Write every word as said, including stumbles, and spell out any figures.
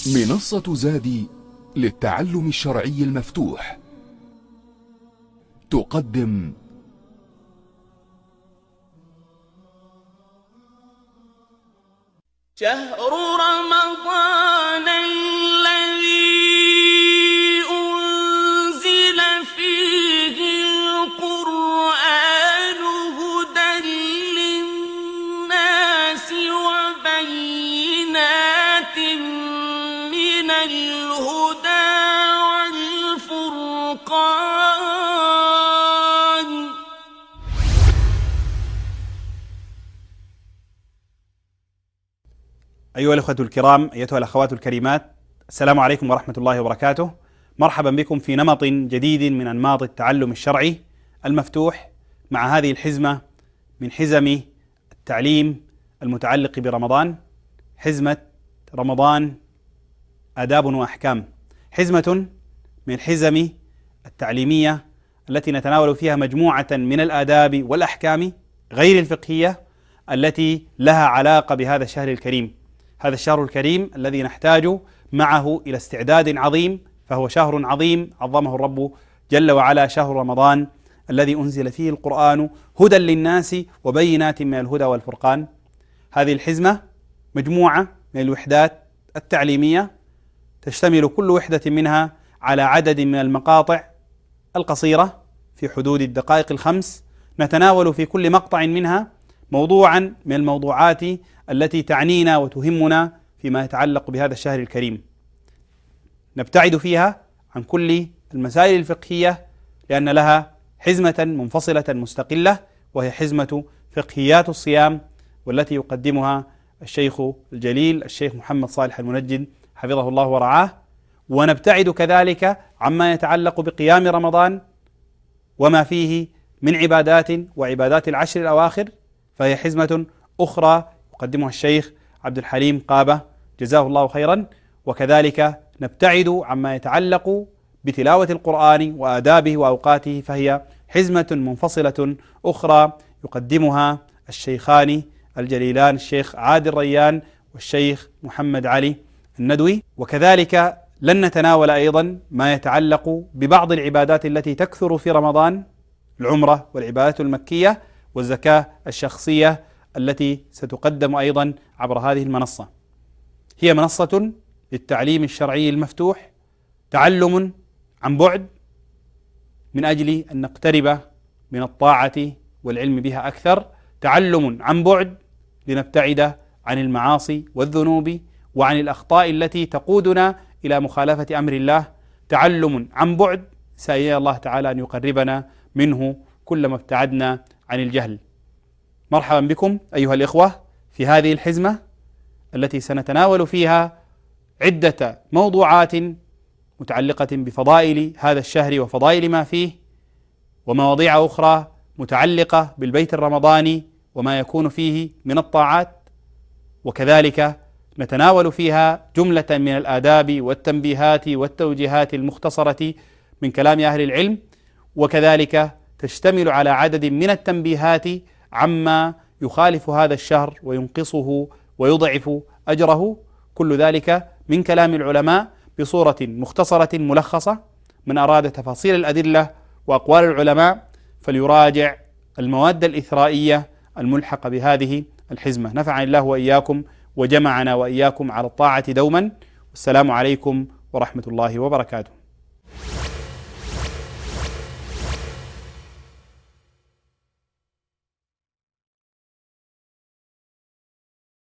منصة زادي للتعلم الشرعي المفتوح تقدم شهر رمضان الذي أنزل فيه القرآن هدى للناس وبينات من الهدى والفرقان. أيها الأخوة الكرام، أيتها الأخوات الكريمات، السلام عليكم ورحمة الله وبركاته. مرحبا بكم في نمط جديد من أنماط التعلم الشرعي المفتوح مع هذه الحزمة من حزم التعليم المتعلق برمضان، حزمة رمضان آداب وأحكام، حزمة من الحزم التعليمية التي نتناول فيها مجموعة من الآداب والأحكام غير الفقهية التي لها علاقة بهذا الشهر الكريم. هذا الشهر الكريم الذي نحتاج معه إلى استعداد عظيم، فهو شهر عظيم عظمه الرب جل وعلا، شهر رمضان الذي أنزل فيه القرآن هدى للناس وبينات من الهدى والفرقان. هذه الحزمة مجموعة من الوحدات التعليمية تشتمل كل وحدة منها على عدد من المقاطع القصيرة في حدود الدقائق الخمس، نتناول في كل مقطع منها موضوعا من الموضوعات التي تعنينا وتهمنا فيما يتعلق بهذا الشهر الكريم. نبتعد فيها عن كل المسائل الفقهية لأن لها حزمة منفصلة مستقلة، وهي حزمة فقهيات الصيام، والتي يقدمها الشيخ الجليل الشيخ محمد صالح المنجد حفظه الله ورعاه. ونبتعد كذلك عما يتعلق بقيام رمضان وما فيه من عبادات وعبادات العشر الأواخر، فهي حزمة أخرى يقدمها الشيخ عبد الحليم قابة جزاه الله خيرا. وكذلك نبتعد عما يتعلق بتلاوة القرآن وآدابه وأوقاته، فهي حزمة منفصلة أخرى يقدمها الشيخان الجليلان الشيخ عادل ريان والشيخ محمد علي الندوي. وكذلك لن نتناول أيضا ما يتعلق ببعض العبادات التي تكثر في رمضان، العمرة والعبادات المكية والزكاة الشخصية التي ستقدم أيضا عبر هذه المنصة. هي منصة للتعليم الشرعي المفتوح، تعلم عن بعد من أجل أن نقترب من الطاعة والعلم بها أكثر، تعلم عن بعد لنبتعد عن المعاصي والذنوب وعن الأخطاء التي تقودنا إلى مخالفة أمر الله، تعلم عن بعد سأل الله تعالى أن يقربنا منه كلما ابتعدنا عن الجهل. مرحبا بكم أيها الإخوة في هذه الحزمة التي سنتناول فيها عدة موضوعات متعلقة بفضائل هذا الشهر وفضائل ما فيه، ومواضيع أخرى متعلقة بالبيت الرمضاني وما يكون فيه من الطاعات. وكذلك نتناول فيها جملة من الآداب والتنبيهات والتوجيهات المختصرة من كلام أهل العلم، وكذلك تشتمل على عدد من التنبيهات عما يخالف هذا الشهر وينقصه ويضعف أجره، كل ذلك من كلام العلماء بصورة مختصرة ملخصة. من أراد تفاصيل الأدلة وأقوال العلماء فليراجع المواد الإثرائية الملحقة بهذه الحزمة. نفعني الله وإياكم وجمعنا وإياكم على الطاعة دوما، والسلام عليكم ورحمة الله وبركاته.